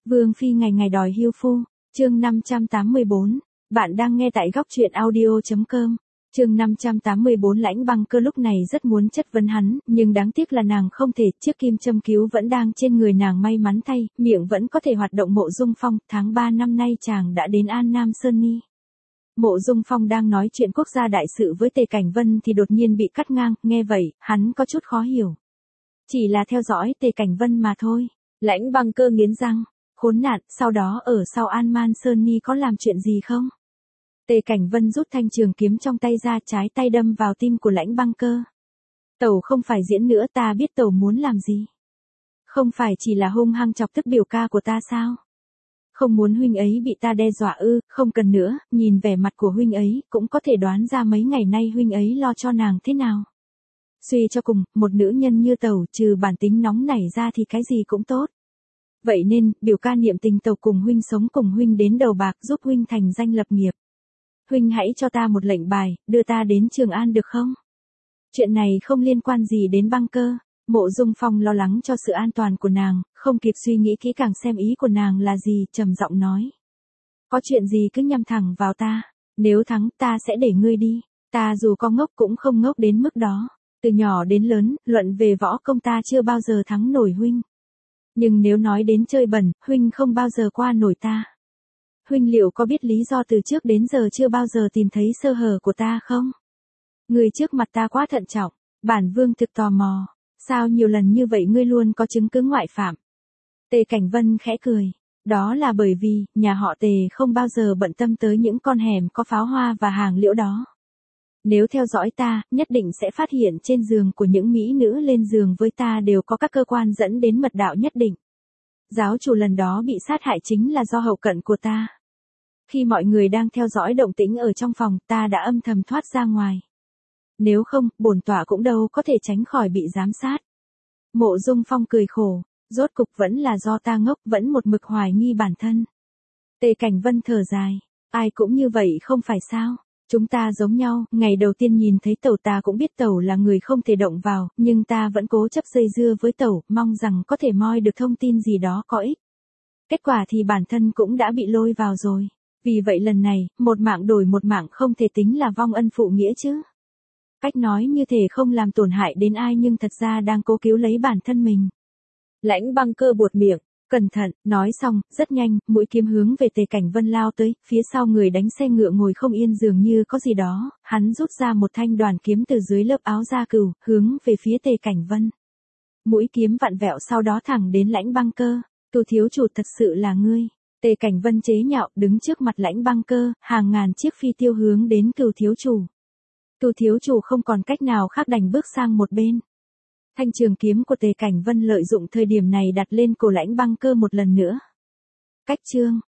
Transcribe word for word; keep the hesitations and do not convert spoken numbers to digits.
Vương phi ngày ngày đòi hưu phu, chương năm trăm tám mươi bốn, bạn đang nghe tại góc truyện audio.com. Chương năm trăm tám mươi bốn. Lãnh Băng Cơ lúc này rất muốn chất vấn hắn, nhưng đáng tiếc là nàng không thể, chiếc kim châm cứu vẫn đang trên người nàng, may mắn thay, miệng vẫn có thể hoạt động. Mộ Dung Phong, tháng ba năm nay chàng đã đến An Nam Sơn Ni. Mộ Dung Phong đang nói chuyện quốc gia đại sự với Tề Cảnh Vân thì đột nhiên bị cắt ngang, nghe vậy, hắn có chút khó hiểu. Chỉ là theo dõi Tề Cảnh Vân mà thôi. Lãnh Băng Cơ nghiến răng, khốn nạn, sau đó ở sau An Man Sơn Ni có làm chuyện gì không? Tề Cảnh Vân rút thanh trường kiếm trong tay ra, trái tay đâm vào tim của Lãnh Băng Cơ. Tẩu không phải diễn nữa, ta biết tẩu muốn làm gì. Không phải chỉ là hung hăng chọc tức biểu ca của ta sao? Không muốn huynh ấy bị ta đe dọa ư? Không cần nữa, nhìn vẻ mặt của huynh ấy, cũng có thể đoán ra mấy ngày nay huynh ấy lo cho nàng thế nào. Suy cho cùng, một nữ nhân như tẩu trừ bản tính nóng nảy ra thì cái gì cũng tốt. Vậy nên, biểu ca niệm tình tẩu cùng huynh sống cùng huynh đến đầu bạc, giúp huynh thành danh lập nghiệp. Huynh hãy cho ta một lệnh bài, đưa ta đến Trường An được không? Chuyện này không liên quan gì đến Băng Cơ. Mộ Dung Phong lo lắng cho sự an toàn của nàng, không kịp suy nghĩ kỹ càng xem ý của nàng là gì, trầm giọng nói. Có chuyện gì cứ nhắm thẳng vào ta, nếu thắng ta sẽ để ngươi đi, ta dù có ngốc cũng không ngốc đến mức đó. Từ nhỏ đến lớn, luận về võ công ta chưa bao giờ thắng nổi huynh. Nhưng nếu nói đến chơi bẩn, huynh không bao giờ qua nổi ta. Huynh liệu có biết lý do từ trước đến giờ chưa bao giờ tìm thấy sơ hở của ta không? Người trước mặt ta quá thận trọng, bản vương thực tò mò, sao nhiều lần như vậy ngươi luôn có chứng cứ ngoại phạm? Tề Cảnh Vân khẽ cười, đó là bởi vì, nhà họ Tề không bao giờ bận tâm tới những con hẻm có pháo hoa và hàng liễu đó. Nếu theo dõi ta, nhất định sẽ phát hiện trên giường của những mỹ nữ lên giường với ta đều có các cơ quan dẫn đến mật đạo nhất định. Giáo chủ lần đó bị sát hại chính là do hậu cận của ta. Khi mọi người đang theo dõi động tĩnh ở trong phòng, ta đã âm thầm thoát ra ngoài. Nếu không, bổn tọa cũng đâu có thể tránh khỏi bị giám sát. Mộ Dung Phong cười khổ, rốt cục vẫn là do ta ngốc, vẫn một mực hoài nghi bản thân. Tề Cảnh Vân thở dài, ai cũng như vậy không phải sao? Chúng ta giống nhau, ngày đầu tiên nhìn thấy tẩu ta cũng biết tẩu là người không thể động vào, nhưng ta vẫn cố chấp dây dưa với tẩu, mong rằng có thể moi được thông tin gì đó có ích. Kết quả thì bản thân cũng đã bị lôi vào rồi. Vì vậy lần này, một mạng đổi một mạng không thể tính là vong ân phụ nghĩa chứ. Cách nói như thể không làm tổn hại đến ai nhưng thật ra đang cố cứu lấy bản thân mình. Lãnh Băng Cơ buột miệng, cẩn thận, nói xong, rất nhanh, mũi kiếm hướng về Tề Cảnh Vân lao tới, phía sau người đánh xe ngựa ngồi không yên dường như có gì đó, hắn rút ra một thanh đoàn kiếm từ dưới lớp áo da cừu, hướng về phía Tề Cảnh Vân. Mũi kiếm vặn vẹo sau đó thẳng đến Lãnh Băng Cơ, "Tu thiếu chủ thật sự là ngươi." Tề Cảnh Vân chế nhạo, đứng trước mặt Lãnh Băng Cơ, hàng ngàn chiếc phi tiêu hướng đến Cửu thiếu chủ. Cửu thiếu chủ không còn cách nào khác đành bước sang một bên. Thanh trường kiếm của Tề Cảnh Vân lợi dụng thời điểm này đặt lên cổ Lãnh Băng Cơ một lần nữa. Cách chương,